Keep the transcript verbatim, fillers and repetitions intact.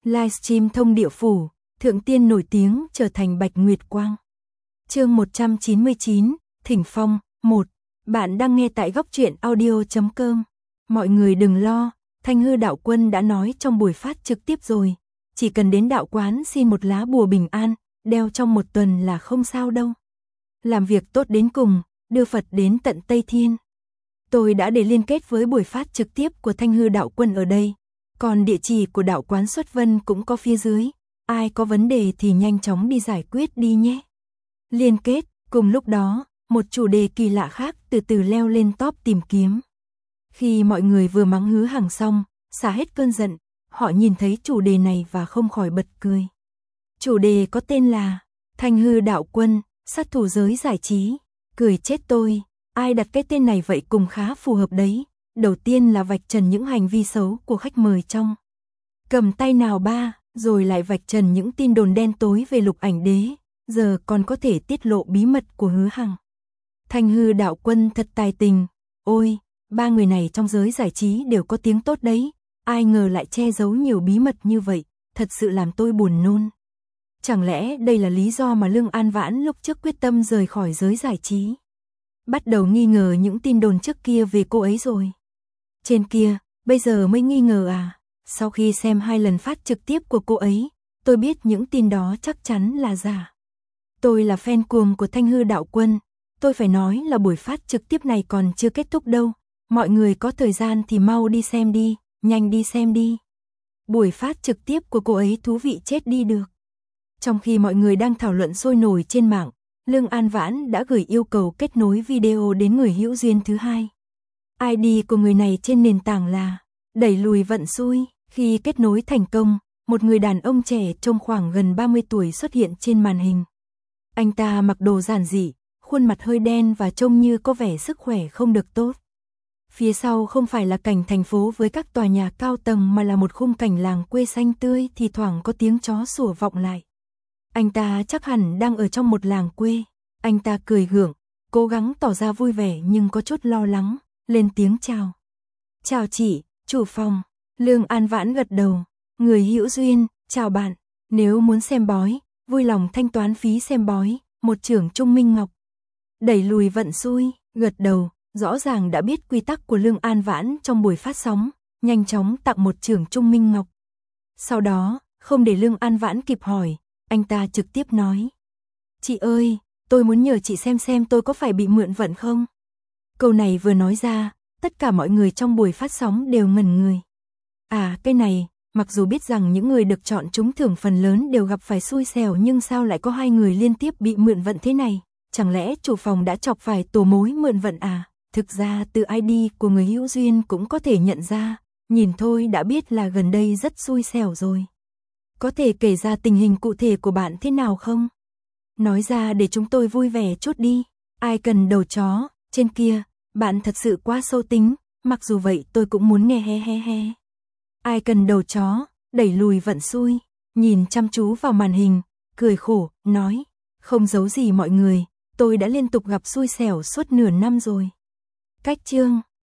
Livestream thông địa phủ, thượng tiên nổi tiếng trở thành Bạch Nguyệt Quang. Chương một trăm chín mươi chín, Thỉnh Phong, một. Bạn đang nghe tại góc truyện audio chấm com. Mọi người đừng lo, Thanh Hư đạo quân đã nói trong buổi phát trực tiếp rồi, chỉ cần đến đạo quán xin một lá bùa bình an, đeo trong một tuần là không sao đâu. Làm việc tốt đến cùng, đưa Phật đến tận Tây Thiên. Tôi đã để liên kết với buổi phát trực tiếp của Thanh Hư đạo quân ở đây, còn địa chỉ của đạo quán Xuất Vân cũng có phía dưới, ai có vấn đề thì nhanh chóng đi giải quyết đi nhé. Liên kết, cùng lúc đó, một chủ đề kỳ lạ khác từ từ leo lên top tìm kiếm. Khi mọi người vừa mắng Hứa Hằng xong, xả hết cơn giận, họ nhìn thấy chủ đề này và không khỏi bật cười. Chủ đề có tên là Thanh Hư đạo quân, sát thủ giới giải trí. Cười chết tôi, ai đặt cái tên này vậy cũng khá phù hợp đấy. Đầu tiên là vạch trần những hành vi xấu của khách mời trong Cầm Tay Nào Ba, rồi lại vạch trần những tin đồn đen tối về Lục Ảnh Đế, giờ còn có thể tiết lộ bí mật của Hứa Hằng. Thanh Hư đạo quân thật tài tình, ôi, ba người này trong giới giải trí đều có tiếng tốt đấy, ai ngờ lại che giấu nhiều bí mật như vậy, thật sự làm tôi buồn nôn. Chẳng lẽ đây là lý do mà Lương An Vãn lúc trước quyết tâm rời khỏi giới giải trí? Bắt đầu nghi ngờ những tin đồn trước kia về cô ấy rồi. Trên kia, bây giờ mới nghi ngờ à? Sau khi xem hai lần phát trực tiếp của cô ấy, tôi biết những tin đó chắc chắn là giả. Tôi là fan cuồng của Thanh Hư đạo quân, tôi phải nói là buổi phát trực tiếp này còn chưa kết thúc đâu. Mọi người có thời gian thì mau đi xem đi, nhanh đi xem đi. Buổi phát trực tiếp của cô ấy thú vị chết đi được. Trong khi mọi người đang thảo luận sôi nổi trên mạng, Lương An Vãn đã gửi yêu cầu kết nối video đến người hữu duyên thứ hai. i đê của người này trên nền tảng là Đẩy Lùi Vận Xui. Khi kết nối thành công, một người đàn ông trẻ trông khoảng gần ba mươi tuổi xuất hiện trên màn hình. Anh ta mặc đồ giản dị, khuôn mặt hơi đen và trông như có vẻ sức khỏe không được tốt. Phía sau không phải là cảnh thành phố với các tòa nhà cao tầng mà là một khung cảnh làng quê xanh tươi, thì thoảng có tiếng chó sủa vọng lại. Anh ta chắc hẳn đang ở trong một làng quê. Anh ta cười gượng, cố gắng tỏ ra vui vẻ nhưng có chút lo lắng, lên tiếng chào. Chào chị, chủ phòng. Lương An Vãn gật đầu. Người hữu duyên, chào bạn. Nếu muốn xem bói, vui lòng thanh toán phí xem bói. Một trưởng Trung Minh Ngọc. Đẩy Lùi Vận Xui, gật đầu, rõ ràng đã biết quy tắc của Lương An Vãn trong buổi phát sóng, nhanh chóng tặng một trưởng Trung Minh Ngọc. Sau đó, không để Lương An Vãn kịp hỏi, anh ta trực tiếp nói. Chị ơi, tôi muốn nhờ chị xem xem tôi có phải bị mượn vận không? Câu này vừa nói ra, tất cả mọi người trong buổi phát sóng đều ngẩn người. À, cái này, mặc dù biết rằng những người được chọn trúng thưởng phần lớn đều gặp phải xui xẻo, nhưng sao lại có hai người liên tiếp bị mượn vận thế này? Chẳng lẽ chủ phòng đã chọc phải tổ mối mượn vận à? Thực ra từ i đê của người hữu duyên cũng có thể nhận ra, nhìn thôi đã biết là gần đây rất xui xẻo rồi. Có thể kể ra tình hình cụ thể của bạn thế nào không? Nói ra để chúng tôi vui vẻ chút đi. Ai cần đầu chó, trên kia, bạn thật sự quá sâu tính, mặc dù vậy tôi cũng muốn nghe he he he. Ai cần đầu chó, đẩy lùi vận xui, nhìn chăm chú vào màn hình, cười khổ, nói, không giấu gì mọi người, tôi đã liên tục gặp xui xẻo suốt nửa năm rồi. Cách chương